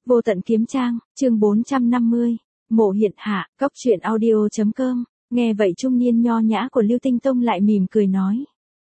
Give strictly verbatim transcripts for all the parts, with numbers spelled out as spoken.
Vô tận kiếm trang, chương bốn trăm năm mươi. Mộ hiện hạ, cốc truyện audio.com. Nghe vậy trung niên nho nhã của Lưu Tinh Tông lại mỉm cười nói.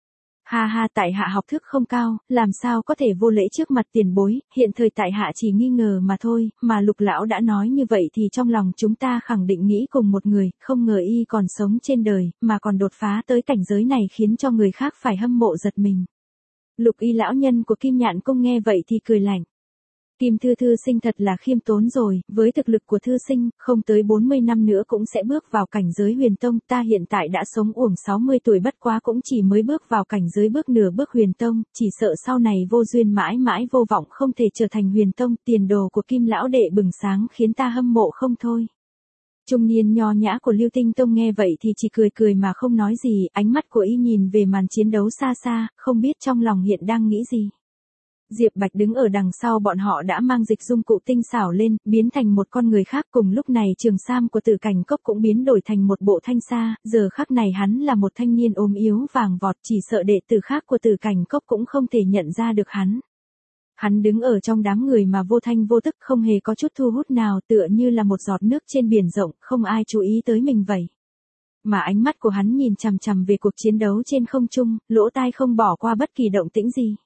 Ha ha, tại hạ học thức không cao, làm sao có thể vô lễ trước mặt tiền bối, hiện thời tại hạ chỉ nghi ngờ mà thôi, mà Lục lão đã nói như vậy thì trong lòng chúng ta khẳng định nghĩ cùng một người, không ngờ y còn sống trên đời, mà còn đột phá tới cảnh giới này khiến cho người khác phải hâm mộ giật mình. Lục y lão nhân của Kim Nhạn Cung nghe vậy thì cười lạnh. Kim Thư Thư sinh thật là khiêm tốn rồi, với thực lực của Thư sinh, không tới bốn mươi năm nữa cũng sẽ bước vào cảnh giới huyền tông, ta hiện tại đã sống uổng sáu mươi tuổi bất quá cũng chỉ mới bước vào cảnh giới bước nửa bước huyền tông, chỉ sợ sau này vô duyên mãi mãi vô vọng không thể trở thành huyền tông, tiền đồ của Kim lão đệ bừng sáng khiến ta hâm mộ không thôi. Trung niên nho nhã của Lưu Tinh Tông nghe vậy thì chỉ cười cười mà không nói gì, ánh mắt của y nhìn về màn chiến đấu xa xa, không biết trong lòng hiện đang nghĩ gì. Diệp Bạch đứng ở đằng sau bọn họ đã mang dịch dung cụ tinh xảo lên, biến thành một con người khác, cùng lúc này trường sam của Tử Cảnh Cốc cũng biến đổi thành một bộ thanh sa, giờ khắc này hắn là một thanh niên ốm yếu vàng vọt, chỉ sợ đệ tử khác của Tử Cảnh Cốc cũng không thể nhận ra được hắn. Hắn đứng ở trong đám người mà vô thanh vô tức, không hề có chút thu hút nào, tựa như là một giọt nước trên biển rộng, không ai chú ý tới mình vậy. Mà ánh mắt của hắn nhìn chằm chằm về cuộc chiến đấu trên không trung, lỗ tai không bỏ qua bất kỳ động tĩnh gì.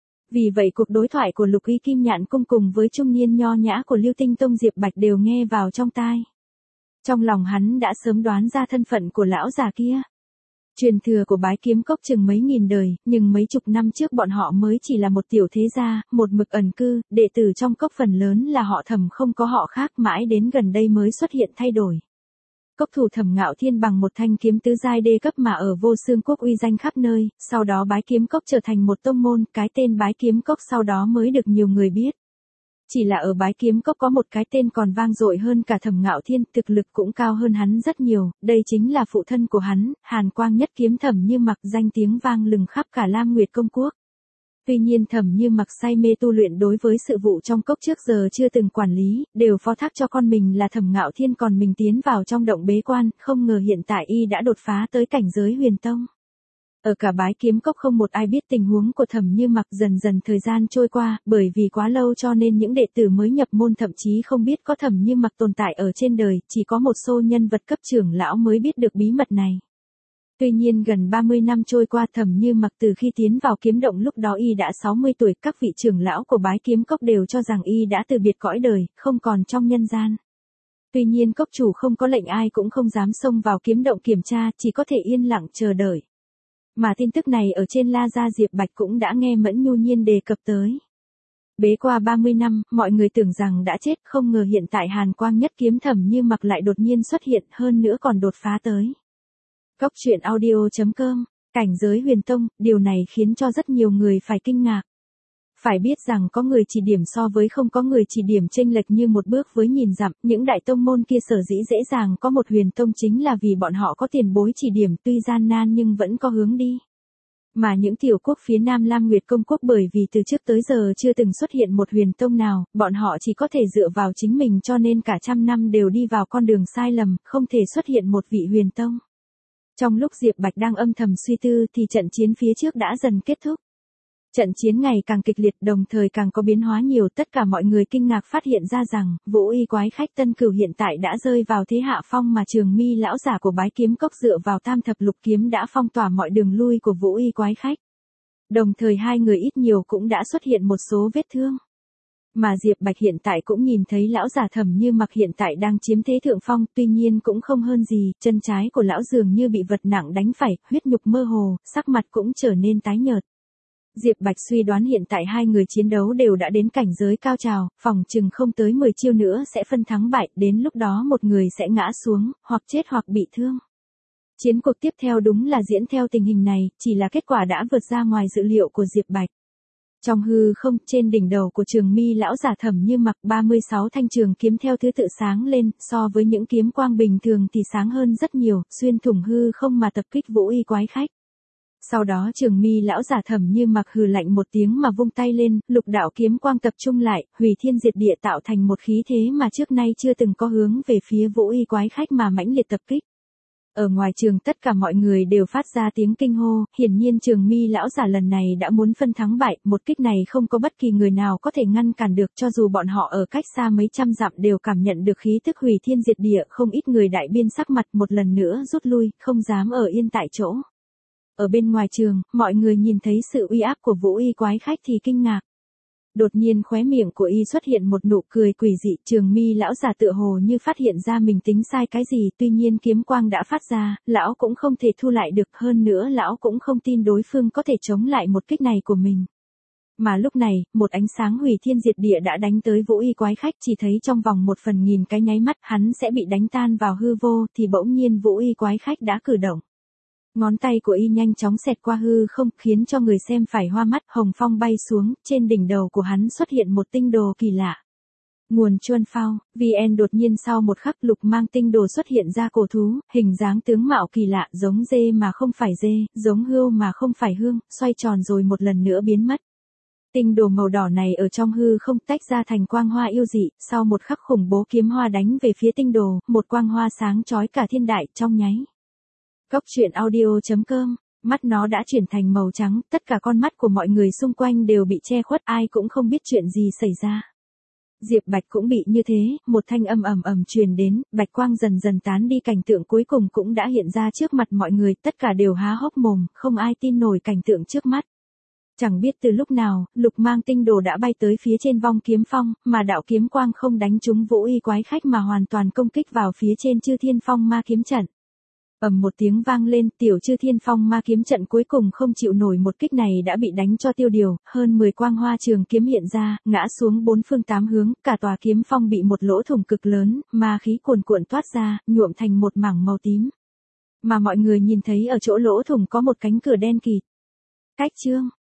Vì vậy cuộc đối thoại của Lục y Kim Nhạn Cung cùng với trung niên nho nhã của Lưu Tinh Tông Diệp Bạch đều nghe vào trong tai. Trong lòng hắn đã sớm đoán ra thân phận của lão già kia. Truyền thừa của Bái Kiếm Cốc chừng mấy nghìn đời, nhưng mấy chục năm trước bọn họ mới chỉ là một tiểu thế gia, một mực ẩn cư, đệ tử trong cốc phần lớn là họ Thẩm không có họ khác, mãi đến gần đây mới xuất hiện thay đổi. Cốc thủ Thẩm Ngạo Thiên bằng một thanh kiếm tứ giai đê cấp mà ở Vô Xương Quốc uy danh khắp nơi, sau đó Bái Kiếm Cốc trở thành một tông môn, cái tên Bái Kiếm Cốc sau đó mới được nhiều người biết. Chỉ là ở Bái Kiếm Cốc có một cái tên còn vang dội hơn cả Thẩm Ngạo Thiên, thực lực cũng cao hơn hắn rất nhiều, đây chính là phụ thân của hắn, Hàn Quang Nhất Kiếm Thẩm Như Mặc, danh tiếng vang lừng khắp cả Lam Nguyệt Công Quốc. Tuy nhiên Thẩm Như Mặc say mê tu luyện, đối với sự vụ trong cốc trước giờ chưa từng quản lý, đều phó thác cho con mình là Thẩm Ngạo Thiên, còn mình tiến vào trong động bế quan, không ngờ hiện tại y đã đột phá tới cảnh giới huyền tông. Ở cả Bái Kiếm Cốc không một ai biết tình huống của Thẩm Như Mặc, dần dần thời gian trôi qua, bởi vì quá lâu cho nên những đệ tử mới nhập môn thậm chí không biết có Thẩm Như Mặc tồn tại ở trên đời, chỉ có một số nhân vật cấp trưởng lão mới biết được bí mật này. Tuy nhiên gần ba mươi năm trôi qua, Thẩm Như Mặc từ khi tiến vào kiếm động lúc đó y đã sáu mươi tuổi, các vị trưởng lão của Bái Kiếm Cốc đều cho rằng y đã từ biệt cõi đời, không còn trong nhân gian. Tuy nhiên cốc chủ không có lệnh, ai cũng không dám xông vào kiếm động kiểm tra, chỉ có thể yên lặng chờ đợi. Mà tin tức này ở trên La Gia Diệp Bạch cũng đã nghe Mẫn Nhu Nhiên đề cập tới. Bế qua ba mươi năm, mọi người tưởng rằng đã chết, không ngờ hiện tại Hàn Quang Nhất Kiếm Thẩm Như Mặc lại đột nhiên xuất hiện, hơn nữa còn đột phá tới. Cốc truyện audio.com, cảnh giới huyền tông, điều này khiến cho rất nhiều người phải kinh ngạc. Phải biết rằng có người chỉ điểm so với không có người chỉ điểm chênh lệch như một bước với nhìn dặm, những đại tông môn kia sở dĩ dễ dàng có một huyền tông chính là vì bọn họ có tiền bối chỉ điểm, tuy gian nan nhưng vẫn có hướng đi. Mà những tiểu quốc phía Nam Lam Nguyệt Công Quốc bởi vì từ trước tới giờ chưa từng xuất hiện một huyền tông nào, bọn họ chỉ có thể dựa vào chính mình cho nên cả trăm năm đều đi vào con đường sai lầm, không thể xuất hiện một vị huyền tông. Trong lúc Diệp Bạch đang âm thầm suy tư thì trận chiến phía trước đã dần kết thúc. Trận chiến ngày càng kịch liệt, đồng thời càng có biến hóa nhiều, tất cả mọi người kinh ngạc phát hiện ra rằng, Vũ Y Quái Khách Tân Cửu hiện tại đã rơi vào thế hạ phong, mà Trường Mi lão giả của Bái Kiếm Cốc dựa vào Tam Thập Lục Kiếm đã phong tỏa mọi đường lui của Vũ Y Quái Khách. Đồng thời hai người ít nhiều cũng đã xuất hiện một số vết thương. Mà Diệp Bạch hiện tại cũng nhìn thấy lão giả Thẩm Như Mặc hiện tại đang chiếm thế thượng phong, tuy nhiên cũng không hơn gì, chân trái của lão dường như bị vật nặng đánh phải, huyết nhục mơ hồ, sắc mặt cũng trở nên tái nhợt. Diệp Bạch suy đoán hiện tại hai người chiến đấu đều đã đến cảnh giới cao trào, phòng chừng không tới mười chiêu nữa sẽ phân thắng bại, đến lúc đó một người sẽ ngã xuống, hoặc chết hoặc bị thương. Chiến cuộc tiếp theo đúng là diễn theo tình hình này, chỉ là kết quả đã vượt ra ngoài dự liệu của Diệp Bạch. Trong hư không, trên đỉnh đầu của Trường Mi lão giả Thẩm Như Mặc, ba mươi sáu thanh trường kiếm theo thứ tự sáng lên, so với những kiếm quang bình thường thì sáng hơn rất nhiều, xuyên thủng hư không mà tập kích Vũ Y Quái Khách. Sau đó Trường Mi lão giả Thẩm Như Mặc hừ lạnh một tiếng mà vung tay lên, lục đạo kiếm quang tập trung lại, hủy thiên diệt địa tạo thành một khí thế mà trước nay chưa từng có, hướng về phía Vũ Y Quái Khách mà mãnh liệt tập kích. Ở ngoài trường tất cả mọi người đều phát ra tiếng kinh hô, hiển nhiên Trường Mi lão giả lần này đã muốn phân thắng bại, một kích này không có bất kỳ người nào có thể ngăn cản được, cho dù bọn họ ở cách xa mấy trăm dặm đều cảm nhận được khí tức hủy thiên diệt địa, không ít người đại biên sắc mặt một lần nữa rút lui, không dám ở yên tại chỗ. Ở bên ngoài trường, mọi người nhìn thấy sự uy áp của Vũ Y quái khách thì kinh ngạc. Đột nhiên khóe miệng của y xuất hiện một nụ cười quỷ dị, Trường Mi lão giả tựa hồ như phát hiện ra mình tính sai cái gì, tuy nhiên kiếm quang đã phát ra, lão cũng không thể thu lại được, hơn nữa lão cũng không tin đối phương có thể chống lại một kích này của mình. Mà lúc này, một ánh sáng hủy thiên diệt địa đã đánh tới Vũ Y quái khách, chỉ thấy trong vòng một phần nghìn cái nháy mắt hắn sẽ bị đánh tan vào hư vô, thì bỗng nhiên Vũ Y quái khách đã cử động. Ngón tay của y nhanh chóng xẹt qua hư không, khiến cho người xem phải hoa mắt, hồng phong bay xuống, trên đỉnh đầu của hắn xuất hiện một tinh đồ kỳ lạ. Nguồn Chuân Phao, vê en đột nhiên sau một khắc Lục Mang tinh đồ xuất hiện ra cổ thú, hình dáng tướng mạo kỳ lạ, giống dê mà không phải dê, giống hươu mà không phải hương, xoay tròn rồi một lần nữa biến mất. Tinh đồ màu đỏ này ở trong hư không tách ra thành quang hoa yêu dị, sau một khắc khủng bố kiếm hoa đánh về phía tinh đồ, một quang hoa sáng chói cả thiên đại trong nháy. Cốc truyện audio chấm com, mắt nó đã chuyển thành màu trắng, tất cả con mắt của mọi người xung quanh đều bị che khuất, ai cũng không biết chuyện gì xảy ra. Diệp Bạch cũng bị như thế, một thanh âm ầm ầm truyền đến, bạch quang dần dần tán đi, cảnh tượng cuối cùng cũng đã hiện ra trước mặt mọi người, tất cả đều há hốc mồm, không ai tin nổi cảnh tượng trước mắt. Chẳng biết từ lúc nào, Lục Mang tinh đồ đã bay tới phía trên vong kiếm phong, mà đạo kiếm quang không đánh trúng Vũ Y quái khách mà hoàn toàn công kích vào phía trên Chư Thiên Phong ma kiếm trận. Ầm một tiếng vang lên, tiểu Chư Thiên Phong ma kiếm trận cuối cùng không chịu nổi một kích này đã bị đánh cho tiêu điều, hơn mười quang hoa trường kiếm hiện ra, ngã xuống bốn phương tám hướng, cả tòa kiếm phong bị một lỗ thủng cực lớn, ma khí cuồn cuộn toát ra, nhuộm thành một mảng màu tím. Mà mọi người nhìn thấy ở chỗ lỗ thủng có một cánh cửa đen kịt. Cách chương